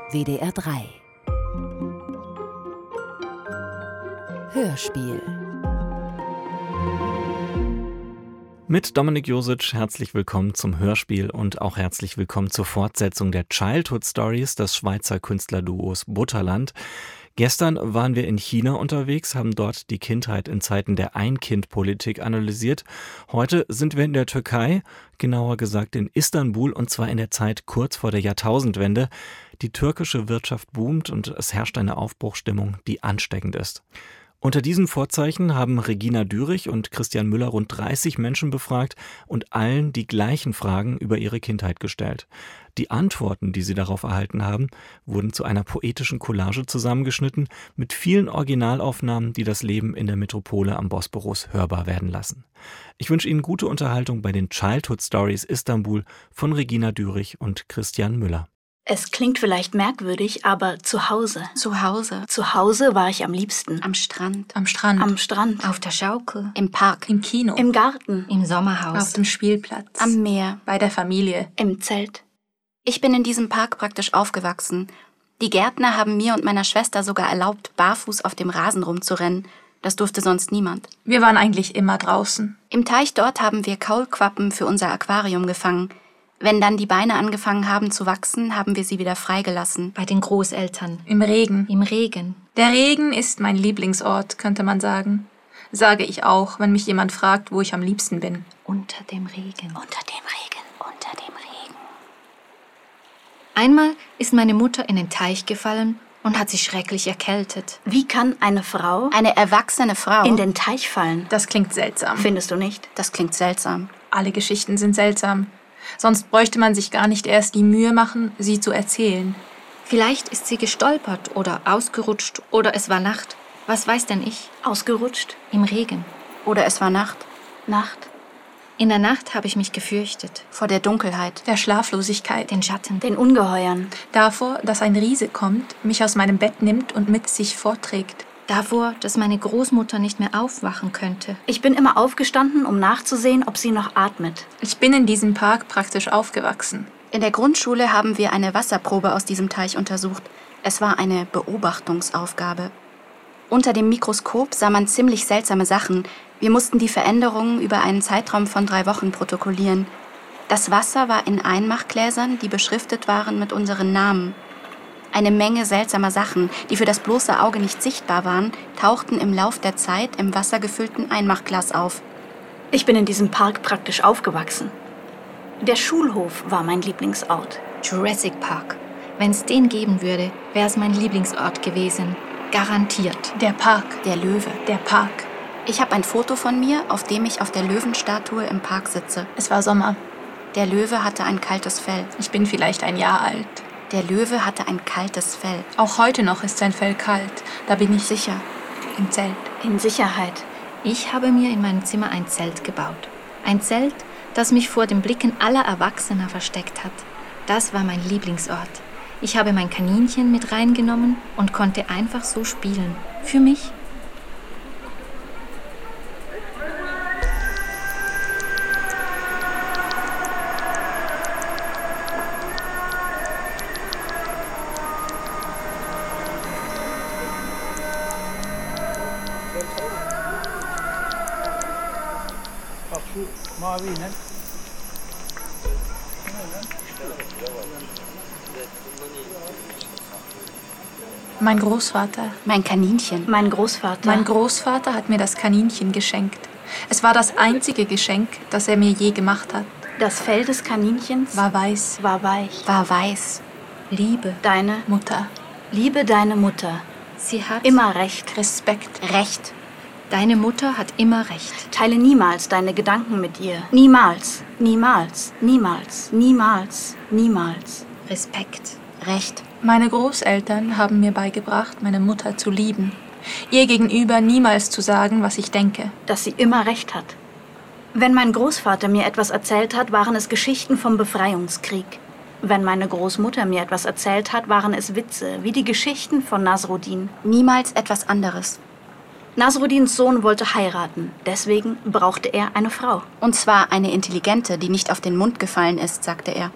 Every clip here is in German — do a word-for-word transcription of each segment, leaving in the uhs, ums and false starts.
W D R drei Hörspiel Mit Dominik Josic herzlich willkommen zum Hörspiel und auch herzlich willkommen zur Fortsetzung der Childhood Stories des Schweizer Künstlerduos Butterland. Gestern waren wir in China unterwegs, haben dort die Kindheit in Zeiten der Ein-Kind-Politik analysiert. Heute sind wir in der Türkei, genauer gesagt in Istanbul, und zwar in der Zeit kurz vor der Jahrtausendwende. Die türkische Wirtschaft boomt und es herrscht eine Aufbruchsstimmung, die ansteckend ist. Unter diesen Vorzeichen haben Regina Dürich und Christian Müller rund dreißig Menschen befragt und allen die gleichen Fragen über ihre Kindheit gestellt. Die Antworten, die sie darauf erhalten haben, wurden zu einer poetischen Collage zusammengeschnitten mit vielen Originalaufnahmen, die das Leben in der Metropole am Bosporus hörbar werden lassen. Ich wünsche Ihnen gute Unterhaltung bei den Childhood Stories Istanbul von Regina Dürich und Christian Müller. Es klingt vielleicht merkwürdig, aber zu Hause. Zu Hause. Zu Hause war ich am liebsten. Am Strand. Am Strand. Am Strand. Auf der Schaukel. Im Park. Im Kino. Im Garten. Im Sommerhaus. Auf dem Spielplatz. Am Meer. Bei der Familie. Im Zelt. Ich bin in diesem Park praktisch aufgewachsen. Die Gärtner haben mir und meiner Schwester sogar erlaubt, barfuß auf dem Rasen rumzurennen. Das durfte sonst niemand. Wir waren eigentlich immer draußen. Im Teich dort haben wir Kaulquappen für unser Aquarium gefangen. Wenn dann die Beine angefangen haben zu wachsen, haben wir sie wieder freigelassen. Bei den Großeltern. Im Regen. Im Regen. Der Regen ist mein Lieblingsort, könnte man sagen. Sage ich auch, wenn mich jemand fragt, wo ich am liebsten bin. Unter dem Regen. Unter dem Regen. Unter dem Regen. Einmal ist meine Mutter in den Teich gefallen und hat sich schrecklich erkältet. Wie kann eine Frau, Eine erwachsene Frau, in den Teich fallen? Das klingt seltsam. Findest du nicht? das klingt seltsam. Alle Geschichten sind seltsam. Sonst bräuchte man sich gar nicht erst die Mühe machen, sie zu erzählen. Vielleicht ist sie gestolpert oder ausgerutscht oder es war Nacht. Was weiß denn ich? Ausgerutscht? Im Regen. Oder es war Nacht. Nacht? In der Nacht habe ich mich gefürchtet. Vor der Dunkelheit. Der Schlaflosigkeit. Den Schatten. Den Ungeheuern? Davor, dass ein Riese kommt, mich aus meinem Bett nimmt und mit sich fortträgt. Davor, dass meine Großmutter nicht mehr aufwachen könnte. Ich bin immer aufgestanden, um nachzusehen, ob sie noch atmet. Ich bin in diesem Park praktisch aufgewachsen. In der Grundschule haben wir eine Wasserprobe aus diesem Teich untersucht. Es war eine Beobachtungsaufgabe. Unter dem Mikroskop sah man ziemlich seltsame Sachen. Wir mussten die Veränderungen über einen Zeitraum von drei Wochen protokollieren. Das Wasser war in Einmachgläsern, die beschriftet waren mit unseren Namen. Eine Menge seltsamer Sachen, die für das bloße Auge nicht sichtbar waren, tauchten im Lauf der Zeit im wassergefüllten Einmachglas auf. Ich bin in diesem Park praktisch aufgewachsen. Der Schulhof war mein Lieblingsort. Jurassic Park. Wenn es den geben würde, wäre es mein Lieblingsort gewesen. Garantiert. Der Park. Der Löwe. Der Park. Ich habe ein Foto von mir, auf dem ich auf der Löwenstatue im Park sitze. Es war Sommer. Der Löwe hatte ein kaltes Fell. Ich bin vielleicht ein Jahr alt. Der Löwe hatte ein kaltes Fell. Auch heute noch ist sein Fell kalt. Da bin ich Sicher. im Zelt. In Sicherheit. Ich habe mir in meinem Zimmer ein Zelt gebaut. Ein Zelt, das mich vor den Blicken aller Erwachsener versteckt hat. Das war mein Lieblingsort. Ich habe mein Kaninchen mit reingenommen und konnte einfach so spielen. Für mich. Mein Großvater. Mein Kaninchen. Mein Großvater. Mein Großvater hat mir das Kaninchen geschenkt. Es war das einzige Geschenk, das er mir je gemacht hat. Das Fell des Kaninchens War weiß. war weich. War weiß. Liebe. Deine Mutter. Liebe deine Mutter. Sie hat Immer recht. Respekt. Recht. Deine Mutter hat immer recht. Teile niemals deine Gedanken mit ihr. Niemals. Niemals. Niemals. Niemals. Niemals. Respekt. Recht. Meine Großeltern haben mir beigebracht, meine Mutter zu lieben. Ihr gegenüber niemals zu sagen, was ich denke. Dass sie immer recht hat. Wenn mein Großvater mir etwas erzählt hat, waren es Geschichten vom Befreiungskrieg. Wenn meine Großmutter mir etwas erzählt hat, waren es Witze, wie die Geschichten von Nasruddin. Niemals etwas anderes. Nasruddins Sohn wollte heiraten, deswegen brauchte er eine Frau. Und zwar eine intelligente, die nicht auf den Mund gefallen ist, sagte er.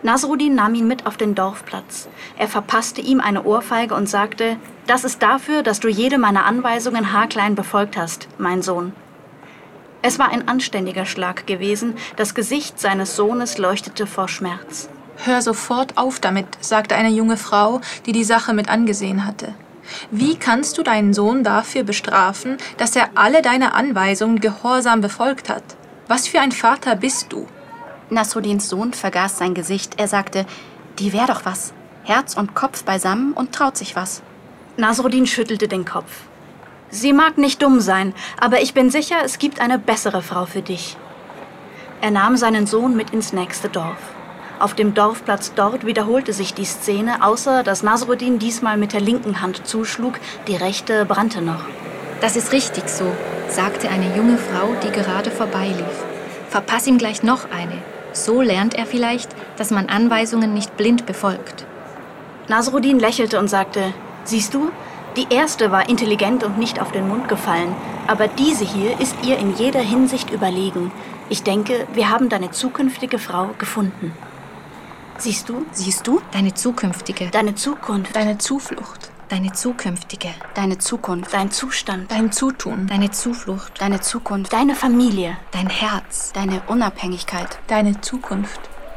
Nasruddin nahm ihn mit auf den Dorfplatz. Er verpasste ihm eine Ohrfeige und sagte, das ist dafür, dass du jede meiner Anweisungen haarklein befolgt hast, mein Sohn. Es war ein anständiger Schlag gewesen, das Gesicht seines Sohnes leuchtete vor Schmerz. Hör sofort auf damit, sagte eine junge Frau, die die Sache mit angesehen hatte. Wie kannst du deinen Sohn dafür bestrafen, dass er alle deine Anweisungen gehorsam befolgt hat? Was für ein Vater bist du? Nasruddins Sohn vergaß sein Gesicht. Er sagte, die wär doch was. Herz und Kopf beisammen und traut sich was. Nasruddin schüttelte den Kopf. Sie mag nicht dumm sein, aber ich bin sicher, es gibt eine bessere Frau für dich. Er nahm seinen Sohn mit ins nächste Dorf. Auf dem Dorfplatz dort wiederholte sich die Szene, außer dass Nasruddin diesmal mit der linken Hand zuschlug, die rechte brannte noch. Das ist richtig so, sagte eine junge Frau, die gerade vorbeilief. Verpass ihm gleich noch eine. So lernt er vielleicht, dass man Anweisungen nicht blind befolgt. Nasruddin lächelte und sagte, siehst du, die erste war intelligent und nicht auf den Mund gefallen, aber diese hier ist ihr in jeder Hinsicht überlegen. Ich denke, wir haben deine zukünftige Frau gefunden. Siehst du? Siehst du? Deine zukünftige. Deine Zukunft. Deine Zuflucht. Deine zukünftige. Deine Zukunft. Dein Zustand. Dein Zutun. Deine Zuflucht. Deine Zukunft. Deine Familie. Dein Herz. Deine Unabhängigkeit. Deine Zukunft.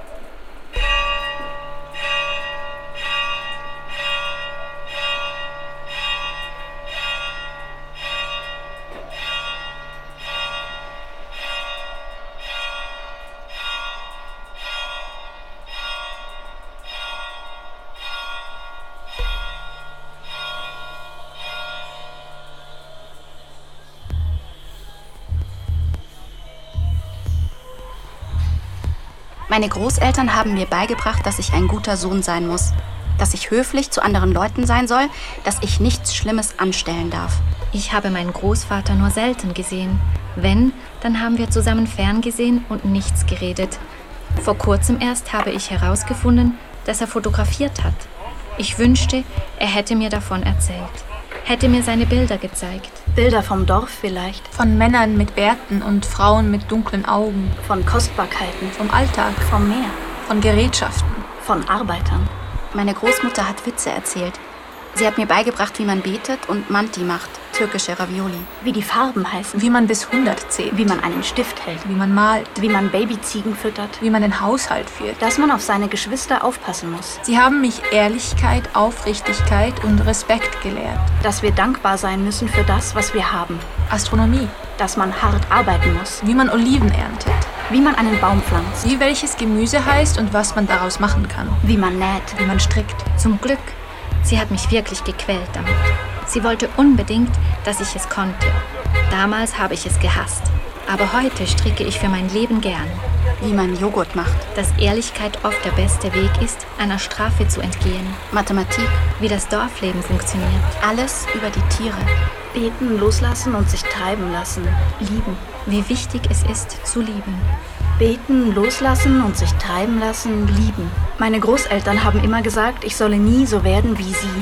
Meine Großeltern haben mir beigebracht, dass ich ein guter Sohn sein muss. Dass ich höflich zu anderen Leuten sein soll, dass ich nichts Schlimmes anstellen darf. Ich habe meinen Großvater nur selten gesehen. Wenn, dann haben wir zusammen ferngesehen und nichts geredet. Vor kurzem erst habe ich herausgefunden, dass er fotografiert hat. Ich wünschte, er hätte mir davon erzählt. Hätte mir seine Bilder gezeigt. Bilder vom Dorf vielleicht. Von Männern mit Bärten und Frauen mit dunklen Augen. Von Kostbarkeiten. Vom Alltag. Vom Meer. Von Gerätschaften. Von Arbeitern. Meine Großmutter hat Witze erzählt. Sie hat mir beigebracht, wie man betet und Manti macht, türkische Ravioli. Wie die Farben heißen. Wie man bis hundert zählt. Wie man einen Stift hält. Wie man malt. Wie man Babyziegen füttert. Wie man den Haushalt führt. Dass man auf seine Geschwister aufpassen muss. Sie haben mich Ehrlichkeit, Aufrichtigkeit und Respekt gelehrt. Dass wir dankbar sein müssen für das, was wir haben. Astronomie. Dass man hart arbeiten muss. Wie man Oliven erntet. Wie man einen Baum pflanzt. Wie welches Gemüse heißt und was man daraus machen kann. Wie man näht. Wie man strickt. Zum Glück. Sie hat mich wirklich gequält damit. Sie wollte unbedingt, dass ich es konnte. Damals habe ich es gehasst. Aber heute stricke ich für mein Leben gern. Wie man Joghurt macht. Dass Ehrlichkeit oft der beste Weg ist, einer Strafe zu entgehen. Mathematik. Wie das Dorfleben funktioniert. Alles über die Tiere. Beten, loslassen und sich treiben lassen. Lieben. Wie wichtig es ist, zu lieben. Beten, loslassen und sich treiben lassen, lieben. Meine Großeltern haben immer gesagt, ich solle nie so werden wie sie.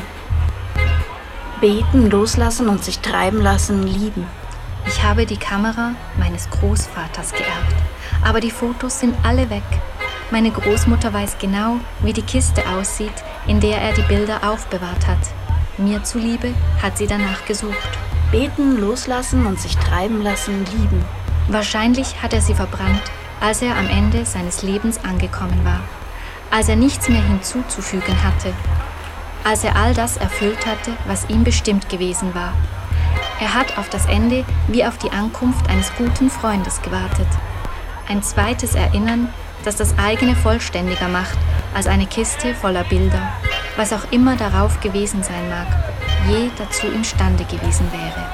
Beten, loslassen und sich treiben lassen, lieben. Ich habe die Kamera meines Großvaters geerbt, aber die Fotos sind alle weg. Meine Großmutter weiß genau, wie die Kiste aussieht, in der er die Bilder aufbewahrt hat. Mir zuliebe hat sie danach gesucht. Beten, loslassen und sich treiben lassen, lieben. Wahrscheinlich hat er sie verbrannt, als er am Ende seines Lebens angekommen war. Als er nichts mehr hinzuzufügen hatte. Als er all das erfüllt hatte, was ihm bestimmt gewesen war. Er hat auf das Ende wie auf die Ankunft eines guten Freundes gewartet. Ein zweites Erinnern, das das eigene vollständiger macht als eine Kiste voller Bilder, was auch immer darauf gewesen sein mag, je dazu imstande gewesen wäre.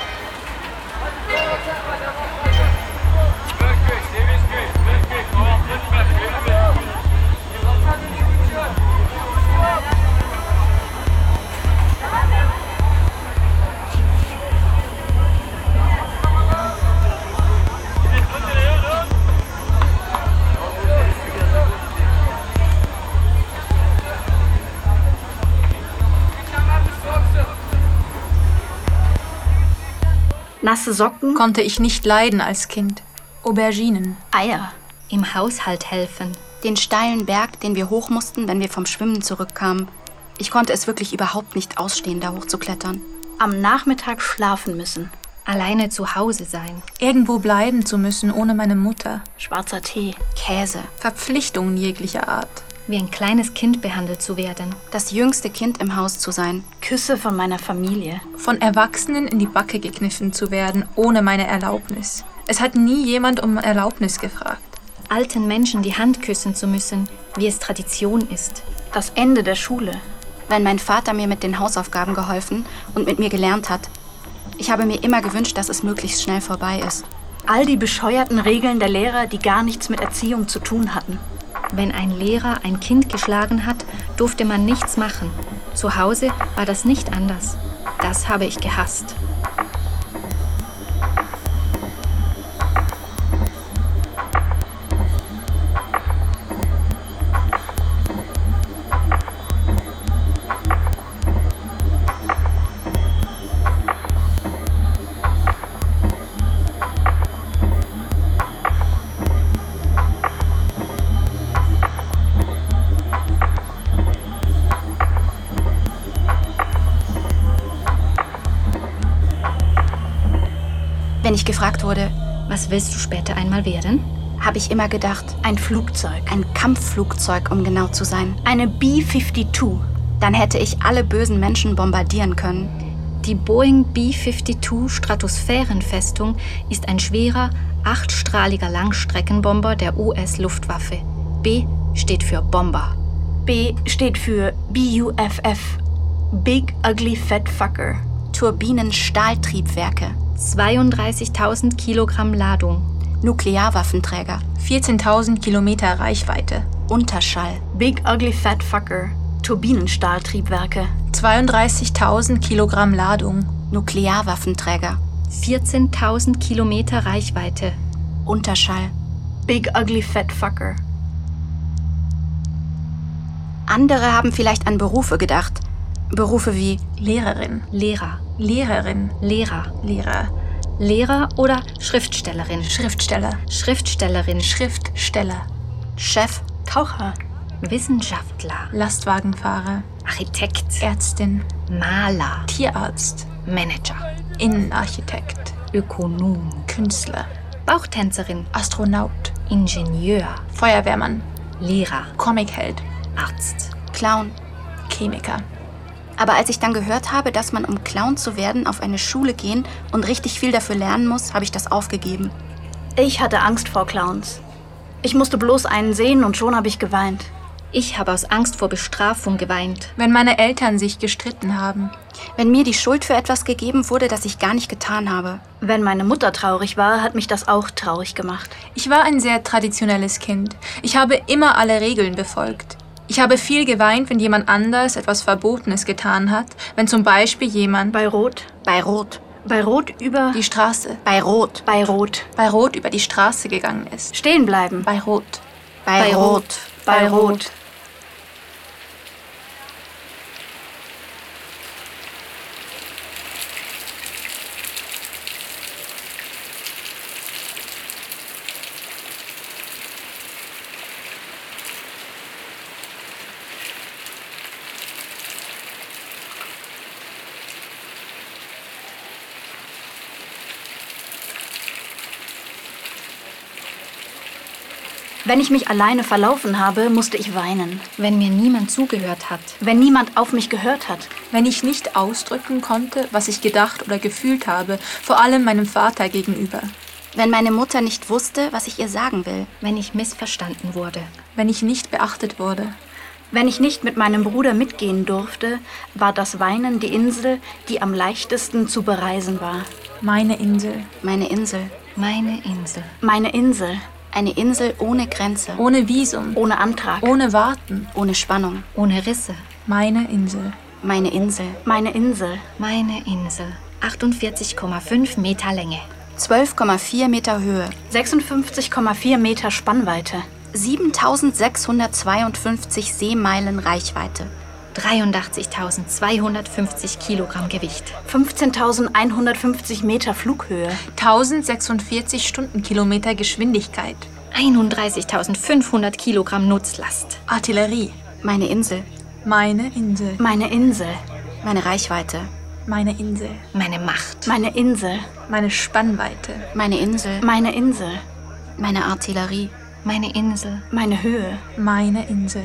Nasse Socken. Konnte ich nicht leiden als Kind. Auberginen. Eier. Im Haushalt helfen. Den steilen Berg, den wir hoch mussten, wenn wir vom Schwimmen zurückkamen. Ich konnte es wirklich überhaupt nicht ausstehen, da hochzuklettern. Am Nachmittag schlafen müssen. Alleine zu Hause sein. Irgendwo bleiben zu müssen ohne meine Mutter. Schwarzer Tee. Käse. Verpflichtungen jeglicher Art. Wie ein kleines Kind behandelt zu werden. Das jüngste Kind im Haus zu sein. Küsse von meiner Familie. Von Erwachsenen in die Backe gekniffen zu werden, ohne meine Erlaubnis. Es hat nie jemand um Erlaubnis gefragt. Alten Menschen die Hand küssen zu müssen, wie es Tradition ist. Das Ende der Schule. Wenn mein Vater mir mit den Hausaufgaben geholfen und mit mir gelernt hat. Ich habe mir immer gewünscht, dass es möglichst schnell vorbei ist. All die bescheuerten Regeln der Lehrer, die gar nichts mit Erziehung zu tun hatten. Wenn ein Lehrer ein Kind geschlagen hat, durfte man nichts machen. Zu Hause war das nicht anders. Das habe ich gehasst. Wenn ich gefragt wurde, was willst du später einmal werden? habe ich immer gedacht, Ein Flugzeug. ein Kampfflugzeug, um genau zu sein. Eine B zweiundfünfzig. Dann hätte ich alle bösen Menschen bombardieren können. Die Boeing B zweiundfünfzig Stratosphärenfestung ist ein schwerer, achtstrahliger Langstreckenbomber der U S-Luftwaffe. B steht für Bomber. B steht für B U F F. Big Ugly Fat Fucker. Turbinen-Stahltriebwerke, zweiunddreißigtausend Kilogramm Ladung. Nuklearwaffenträger, vierzehntausend Kilometer Reichweite. Unterschall, Big Ugly Fat Fucker. Turbinenstahltriebwerke. zweiunddreißigtausend Kilogramm Ladung. Nuklearwaffenträger, vierzehntausend Kilometer Reichweite. Unterschall. Big Ugly Fat Fucker. Andere haben vielleicht an Berufe gedacht. Berufe wie Lehrerin. Lehrer, Lehrerin. Lehrer, Lehrer. Lehrer oder Schriftstellerin. Schriftsteller. Schriftstellerin, Schriftsteller. Chef, Taucher. Wissenschaftler, Lastwagenfahrer. Architekt, Ärztin. Maler, Tierarzt. Manager, Innenarchitekt. Ökonom, Künstler. Bauchtänzerin, Astronaut. Ingenieur, Feuerwehrmann. Lehrer, Comicheld. Arzt. Clown. Chemiker. Aber als ich dann gehört habe, dass man, um Clown zu werden, auf eine Schule gehen und richtig viel dafür lernen muss, habe ich das aufgegeben. Ich hatte Angst vor Clowns. Ich musste bloß einen sehen und schon habe ich geweint. Ich habe aus Angst vor Bestrafung geweint. Wenn meine Eltern sich gestritten haben. Wenn mir die Schuld für etwas gegeben wurde, das ich gar nicht getan habe. Wenn meine Mutter traurig war, hat mich das auch traurig gemacht. Ich war ein sehr traditionelles Kind. Ich habe immer alle Regeln befolgt. Ich habe viel geweint, wenn jemand anders etwas Verbotenes getan hat. Wenn zum Beispiel jemand Bei Rot. Bei Rot. Bei Rot über. die Straße, Bei Rot. Bei Rot. bei Rot über die Straße gegangen ist. Stehen bleiben. Bei Rot. Bei, Bei Rot. Rot. Bei Rot. Wenn ich mich alleine verlaufen habe, musste ich weinen. Wenn mir niemand zugehört hat. Wenn niemand auf mich gehört hat. Wenn ich nicht ausdrücken konnte, was ich gedacht oder gefühlt habe, vor allem meinem Vater gegenüber. Wenn meine Mutter nicht wusste, was ich ihr sagen will. Wenn ich missverstanden wurde. Wenn ich nicht beachtet wurde. Wenn ich nicht mit meinem Bruder mitgehen durfte, war das Weinen die Insel, die am leichtesten zu bereisen war. Meine Insel. Meine Insel. Meine Insel. Meine Insel. Eine Insel ohne Grenze. Ohne Visum. Ohne Antrag. Ohne Warten. Ohne Spannung. Ohne Risse. Meine Insel. Meine Insel. Meine Insel. Meine Insel. achtundvierzig Komma fünf Meter Länge. zwölf Komma vier Meter Höhe. sechsundfünfzig Komma vier Meter Spannweite. siebentausendsechshundertzweiundfünfzig Seemeilen Reichweite. dreiundachtzigtausendzweihundertfünfzig Kilogramm Gewicht. fünfzehntausendeinhundertfünfzig Meter Flughöhe. tausendsechsundvierzig Stundenkilometer Geschwindigkeit. einunddreißigtausendfünfhundert Kilogramm Nutzlast. Artillerie. Meine Insel. Meine Insel. Meine Insel. Meine Reichweite. Meine Insel. Meine Macht. Meine Insel. Meine Spannweite. Meine Insel. Meine Insel. Meine Artillerie. Meine Insel. Meine Höhe. Meine Insel.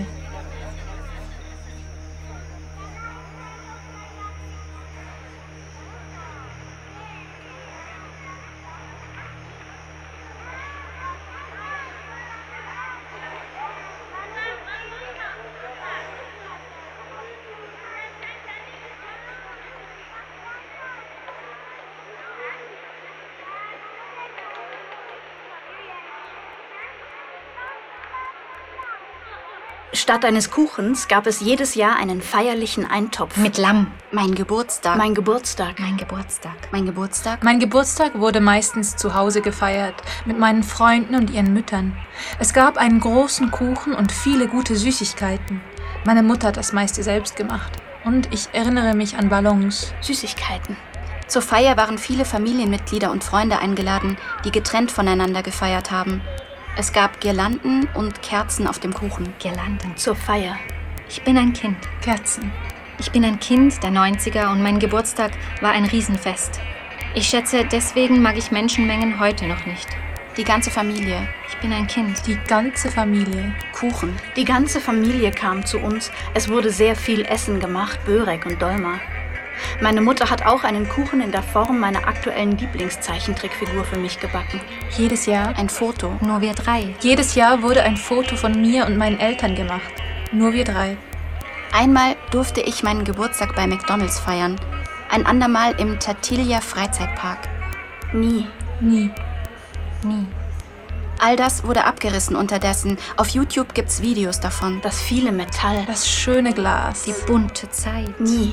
Statt eines Kuchens gab es jedes Jahr einen feierlichen Eintopf. Mit Lamm. Mein Geburtstag. Mein Geburtstag. Mein Geburtstag. Mein Geburtstag. Mein Geburtstag wurde meistens zu Hause gefeiert, mit meinen Freunden und ihren Müttern. Es gab einen großen Kuchen und viele gute Süßigkeiten. Meine Mutter hat das meiste selbst gemacht. Und ich erinnere mich an Ballons. Süßigkeiten. Zur Feier waren viele Familienmitglieder und Freunde eingeladen, die getrennt voneinander gefeiert haben. Es gab Girlanden und Kerzen auf dem Kuchen. Girlanden. Zur Feier. Ich bin ein Kind. Kerzen. Ich bin ein Kind der neunziger und mein Geburtstag war ein Riesenfest. Ich schätze, deswegen mag ich Menschenmengen heute noch nicht. Die ganze Familie. Ich bin ein Kind. Die ganze Familie. Kuchen. Die ganze Familie kam zu uns. Es wurde sehr viel Essen gemacht, Börek und Dolma. Meine Mutter hat auch einen Kuchen in der Form meiner aktuellen Lieblingszeichentrickfigur für mich gebacken. Jedes Jahr, Ein Foto. Nur wir drei. jedes Jahr wurde ein Foto von mir und meinen Eltern gemacht. Nur wir drei. Einmal durfte ich meinen Geburtstag bei McDonald's feiern. Ein andermal im Tatilja Freizeitpark. Nie. Nie. Nie. All das wurde abgerissen unterdessen. Auf YouTube gibt's Videos davon. Das viele Metall. Das schöne Glas. Die bunte Zeit. Nie.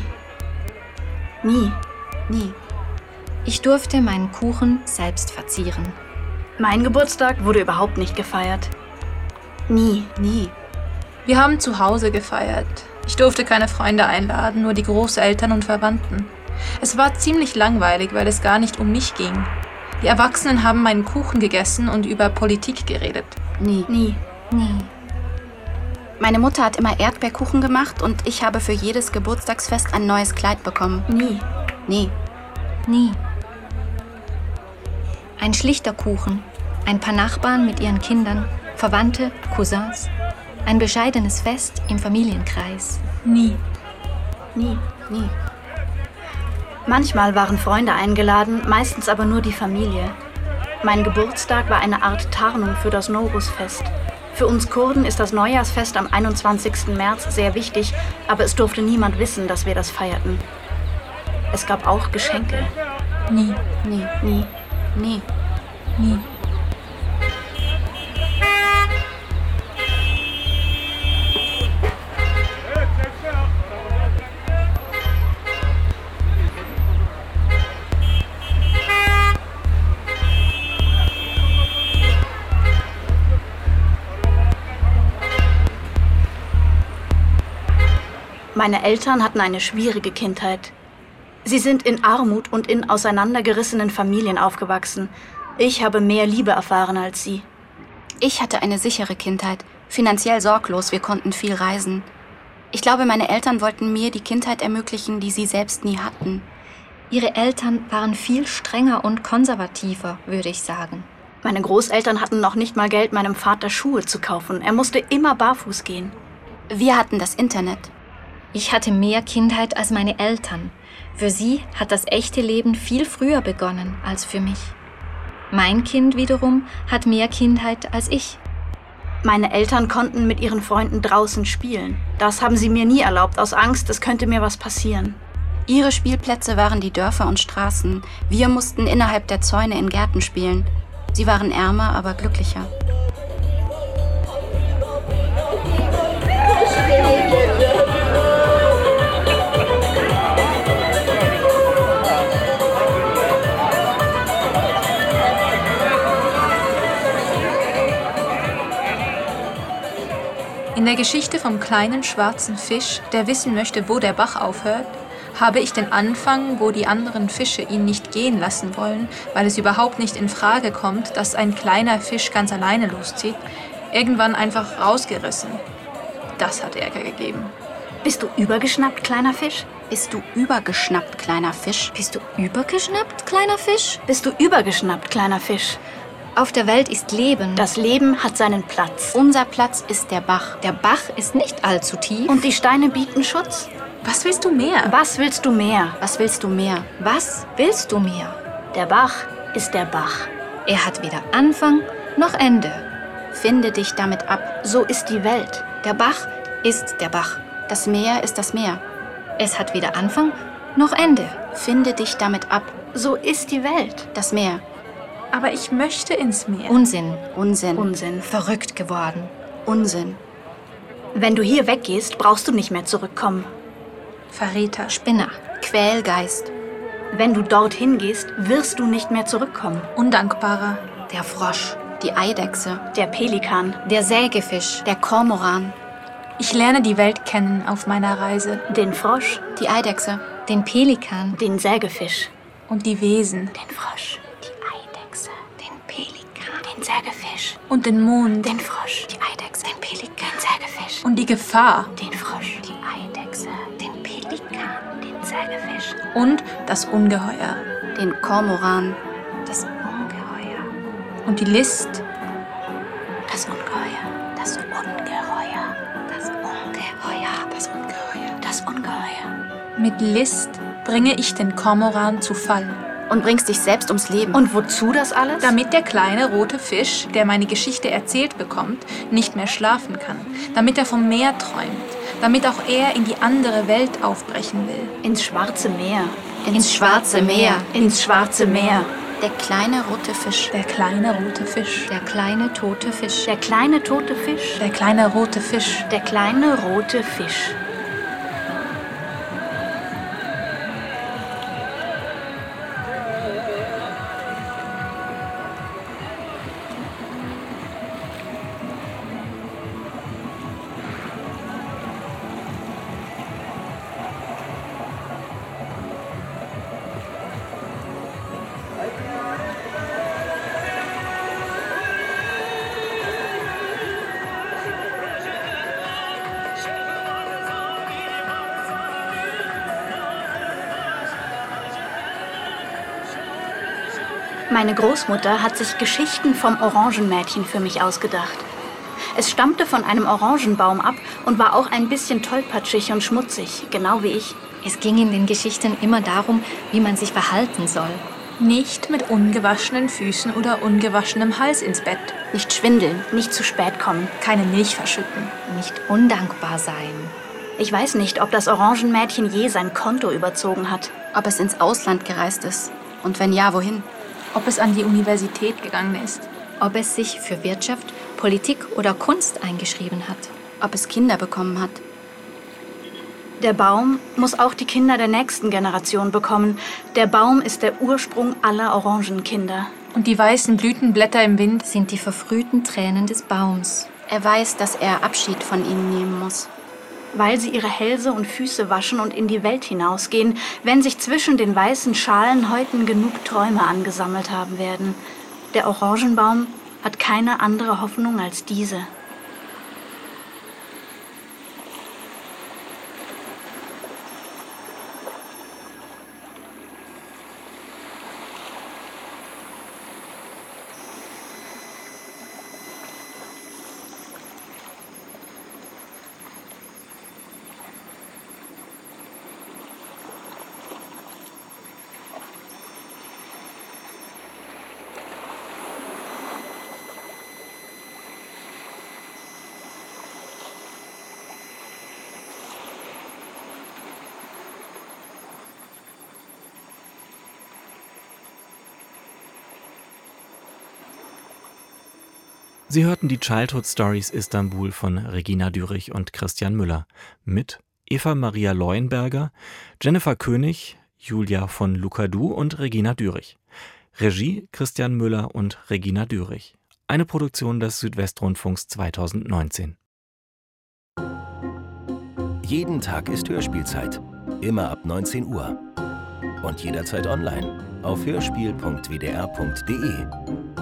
Nie. Nie. Ich durfte meinen Kuchen selbst verzieren. Mein Geburtstag wurde überhaupt nicht gefeiert. Nie. Nie. Wir haben zu Hause gefeiert. Ich durfte keine Freunde einladen, nur die Großeltern und Verwandten. Es war ziemlich langweilig, weil es gar nicht um mich ging. Die Erwachsenen haben meinen Kuchen gegessen und über Politik geredet. Nie. Nie. Nie. Meine Mutter hat immer Erdbeerkuchen gemacht und ich habe für jedes Geburtstagsfest ein neues Kleid bekommen. Nie. Nie. Nie. Ein schlichter Kuchen. Ein paar Nachbarn mit ihren Kindern. Verwandte, Cousins. Ein bescheidenes Fest im Familienkreis. Nie. Nie. Nie. Manchmal waren Freunde eingeladen, meistens aber nur die Familie. Mein Geburtstag war eine Art Tarnung für das Nowruz-Fest. Für uns Kurden ist das Neujahrsfest am einundzwanzigsten März sehr wichtig, aber es durfte niemand wissen, dass wir das feierten. Es gab auch Geschenke. Nie. Nie. Nie. Nie. Nie. Meine Eltern hatten eine schwierige Kindheit. Sie sind in Armut und in auseinandergerissenen Familien aufgewachsen. Ich habe mehr Liebe erfahren als sie. Ich hatte eine sichere Kindheit, finanziell sorglos, wir konnten viel reisen. Ich glaube, meine Eltern wollten mir die Kindheit ermöglichen, die sie selbst nie hatten. Ihre Eltern waren viel strenger und konservativer, würde ich sagen. Meine Großeltern hatten noch nicht mal Geld, meinem Vater Schuhe zu kaufen. Er musste immer barfuß gehen. Wir hatten das Internet. Ich hatte mehr Kindheit als meine Eltern. Für sie hat das echte Leben viel früher begonnen als für mich. Mein Kind wiederum hat mehr Kindheit als ich. Meine Eltern konnten mit ihren Freunden draußen spielen. Das haben sie mir nie erlaubt, aus Angst, es könnte mir was passieren. Ihre Spielplätze waren die Dörfer und Straßen. Wir mussten innerhalb der Zäune in Gärten spielen. Sie waren ärmer, aber glücklicher. In der Geschichte vom kleinen schwarzen Fisch, der wissen möchte, wo der Bach aufhört, Habe ich den Anfang, wo die anderen Fische ihn nicht gehen lassen wollen, weil es überhaupt nicht in Frage kommt, dass ein kleiner Fisch ganz alleine loszieht, irgendwann einfach rausgerissen. Das hat Ärger gegeben. Bist du übergeschnappt, kleiner Fisch? Bist du übergeschnappt, kleiner Fisch? Bist du übergeschnappt, kleiner Fisch? Bist du übergeschnappt, kleiner Fisch? Auf der Welt ist Leben. Das Leben hat seinen Platz. Unser Platz ist der Bach. Der Bach ist nicht allzu tief. Und die Steine bieten Schutz. Was willst du mehr? Was willst du mehr? Was willst du mehr? Was willst du mehr? Der Bach ist der Bach. Er hat weder Anfang noch Ende. Finde dich damit ab. So ist die Welt. Der Bach ist der Bach. Das Meer ist das Meer. Es hat weder Anfang noch Ende. Finde dich damit ab. So ist die Welt. Das Meer. Aber ich möchte ins Meer. Unsinn. Unsinn. Unsinn. Verrückt geworden. Unsinn. Wenn du hier weggehst, brauchst du nicht mehr zurückkommen. Verräter. Spinner. Quälgeist. Wenn du dorthin gehst, wirst du nicht mehr zurückkommen. Undankbarer. Der Frosch. Die Eidechse. Der Pelikan. Der Sägefisch. Der Kormoran. Ich lerne die Welt kennen auf meiner Reise. Den Frosch. Die Eidechse. Den Pelikan. Den Sägefisch. Und die Wesen. Den Frosch. Die Eidechse. Den Pelikan. Den Sägefisch. Und den Mond. Den Frosch. Die Eidechse. Den Pelikan. Den Sägefisch. Und die Gefahr. Den Frosch. Die Eidechse. Den Pelikan. Den Sägefisch. Und das Ungeheuer. Den Kormoran. Das Ungeheuer. Und die List. Das Ungeheuer. Das Ungeheuer. Das Ungeheuer. Das Ungeheuer. Das Ungeheuer. Mit List bringe ich den Kormoran zu Fall. Und bringst dich selbst ums Leben. Und wozu das alles? Damit der kleine rote Fisch, der meine Geschichte erzählt bekommt, nicht mehr schlafen kann. Damit er vom Meer träumt. Damit auch er in die andere Welt aufbrechen will. Ins Schwarze Meer. Ins Schwarze Meer. Ins Schwarze Meer. Der kleine rote Fisch. Der kleine rote Fisch. Der kleine tote Fisch. Der kleine tote Fisch. Der kleine rote Fisch. Der kleine rote Fisch. Meine Großmutter hat sich Geschichten vom Orangenmädchen für mich ausgedacht. Es stammte von einem Orangenbaum ab und war auch ein bisschen tollpatschig und schmutzig, genau wie ich. Es ging in den Geschichten immer darum, wie man sich verhalten soll. Nicht mit ungewaschenen Füßen oder ungewaschenem Hals ins Bett. Nicht schwindeln. Nicht zu spät kommen. Keine Milch verschütten. Nicht undankbar sein. Ich weiß nicht, ob das Orangenmädchen je sein Konto überzogen hat. Ob es ins Ausland gereist ist. Und wenn ja, wohin? Ob es an die Universität gegangen ist. Ob es sich für Wirtschaft, Politik oder Kunst eingeschrieben hat. Ob es Kinder bekommen hat. Der Baum muss auch die Kinder der nächsten Generation bekommen. Der Baum ist der Ursprung aller Orangenkinder. Und die weißen Blütenblätter im Wind Sind die verfrühten Tränen des Baums. Er weiß, dass er Abschied von ihnen nehmen muss. Weil sie ihre Hälse und Füße waschen und in die Welt hinausgehen, wenn sich zwischen den weißen Schalenhäuten genug Träume angesammelt haben werden. Der Orangenbaum hat keine andere Hoffnung als diese. Sie hörten die Childhood Stories Istanbul von Regina Dürrich und Christian Müller mit Eva Maria Leuenberger, Jennifer König, Julia von Lucadou und Regina Dürrich. Regie Christian Müller und Regina Dürrich. Eine Produktion des Südwestrundfunks zweitausendneunzehn. Jeden Tag ist Hörspielzeit. Immer ab neunzehn Uhr. Und jederzeit online auf hörspiel punkt w d r punkt d e.